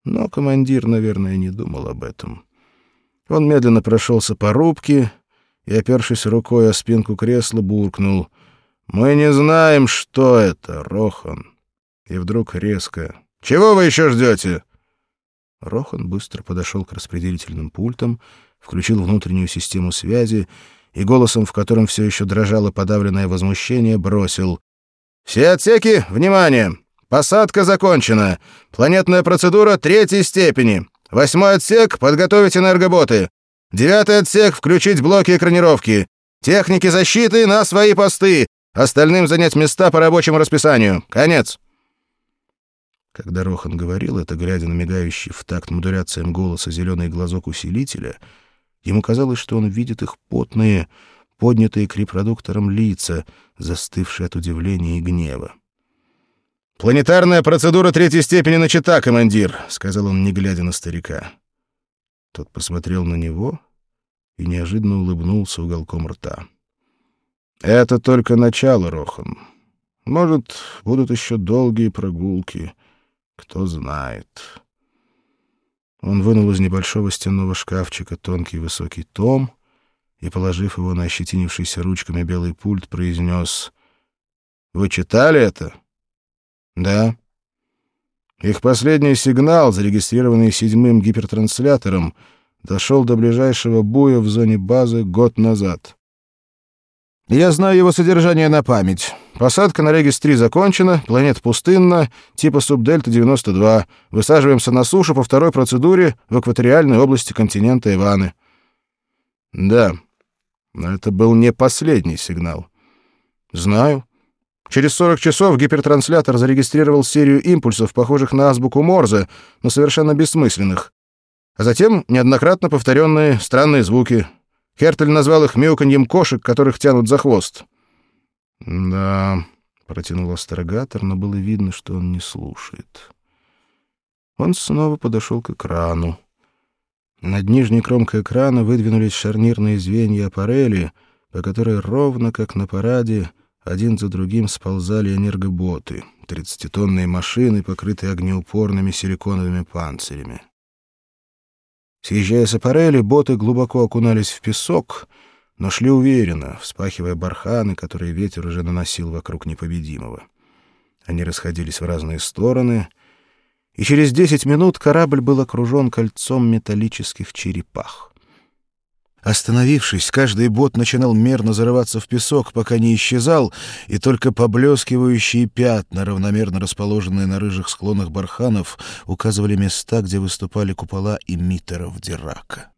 Но командир, наверное, не думал об этом. Он медленно прошелся по рубке и, опершись рукой о спинку кресла, буркнул: «Мы не знаем, что это, Рохан». И вдруг резко: «Чего вы еще ждете?» Рохан быстро подошел к распределительным пультам, включил внутреннюю систему связи и голосом, в котором все еще дрожало подавленное возмущение, бросил: «Все отсеки, внимание! Посадка закончена. Планетная процедура 3-й степени. 8-й отсек — подготовить энергоботы. 9-й отсек — включить блоки экранировки. Техники защиты на свои посты. Остальным занять места по рабочему расписанию. Конец». Когда Рохан говорил это, глядя на мигающий в такт модуляциям голоса зеленый глазок усилителя, ему казалось, что он видит их потные, поднятые к репродукторам лица, застывшие от удивления и гнева. «Планетарная процедура 3-й степени начата, командир», — сказал он, не глядя на старика. Тот посмотрел на него и неожиданно улыбнулся уголком рта. «Это только начало, Рохан. Может, будут еще долгие прогулки. Кто знает». Он вынул из небольшого стенного шкафчика тонкий высокий том и, положив его на ощетинившийся ручками белый пульт, произнес: «Вы читали это?» «Да». Их последний сигнал, зарегистрированный 7-м гипертрансляттором, дошел до ближайшего буя в зоне базы год назад. Я знаю его содержание на память. Посадка на Регис-3 закончена, планета пустынна, типа Субдельта-92. Высаживаемся на сушу по 2-й процедуре в экваториальной области континента Иваны. Да, но это был не последний сигнал. Знаю. Через 40 часов гипертранслятор зарегистрировал серию импульсов, похожих на азбуку Морзе, но совершенно бессмысленных. А затем неоднократно повторенные странные звуки. Хертель назвал их мяуканьем кошек, которых тянут за хвост. «Да», — протянул астрогатор, но было видно, что он не слушает. Он снова подошел к экрану. Над нижней кромкой экрана выдвинулись шарнирные звенья аппарели, по которой ровно, как на параде, один за другим сползали энергоботы, 30-тонные машины, покрытые огнеупорными силиконовыми панцирями. Съезжая с аппарели, боты глубоко окунались в песок, но шли уверенно, вспахивая барханы, которые ветер уже наносил вокруг непобедимого. Они расходились в разные стороны, и через 10 минут корабль был окружен кольцом металлических черепах. Остановившись, каждый бот начинал мерно зарываться в песок, пока не исчезал, и только поблескивающие пятна, равномерно расположенные на рыжих склонах барханов, указывали места, где выступали купола эмиттеров Дирака.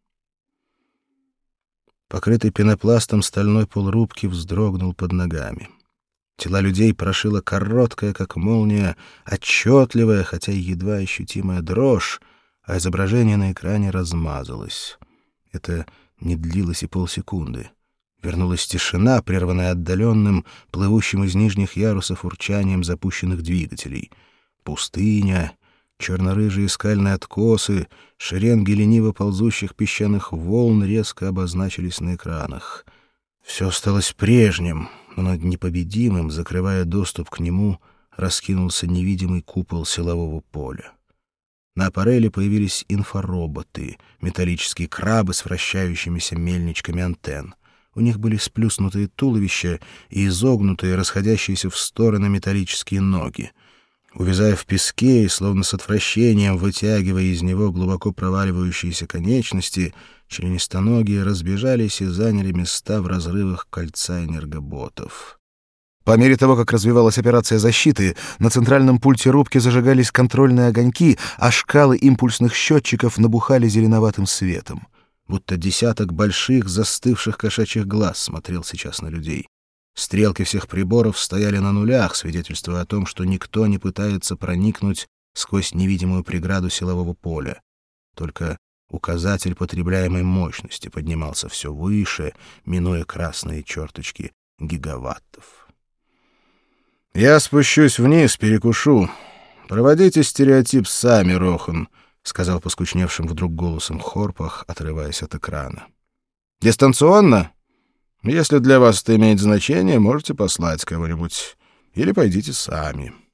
Покрытый пенопластом стальной пол рубки вздрогнул под ногами. Тела людей прошила короткая, как молния, отчетливая, хотя и едва ощутимая дрожь, а изображение на экране размазалось. Это не длилось и полсекунды. Вернулась тишина, прерванная отдаленным, плывущим из нижних ярусов урчанием запущенных двигателей. Пустыня, черно-рыжие скальные откосы, шеренги лениво ползущих песчаных волн резко обозначились на экранах. Все осталось прежним, но над непобедимым, закрывая доступ к нему, раскинулся невидимый купол силового поля. На аппарели появились инфороботы, металлические крабы с вращающимися мельничками антенн. У них были сплюснутые туловища и изогнутые, расходящиеся в стороны металлические ноги. Увязая в песке и, словно с отвращением вытягивая из него глубоко проваливающиеся конечности, членистоногие разбежались и заняли места в разрывах кольца энергоботов. По мере того, как развивалась операция защиты, на центральном пульте рубки зажигались контрольные огоньки, а шкалы импульсных счетчиков набухали зеленоватым светом. Будто десяток больших застывших кошачьих глаз смотрел сейчас на людей. Стрелки всех приборов стояли на нулях, свидетельствуя о том, что никто не пытается проникнуть сквозь невидимую преграду силового поля. Только указатель потребляемой мощности поднимался все выше, минуя красные черточки гигаваттов. «Я спущусь вниз, перекушу. Проводите стереотип сами, Рохан», — сказал поскучневшим вдруг голосом Хорпах, отрываясь от экрана. «Дистанционно? Если для вас это имеет значение, можете послать кого-нибудь. Или пойдите сами».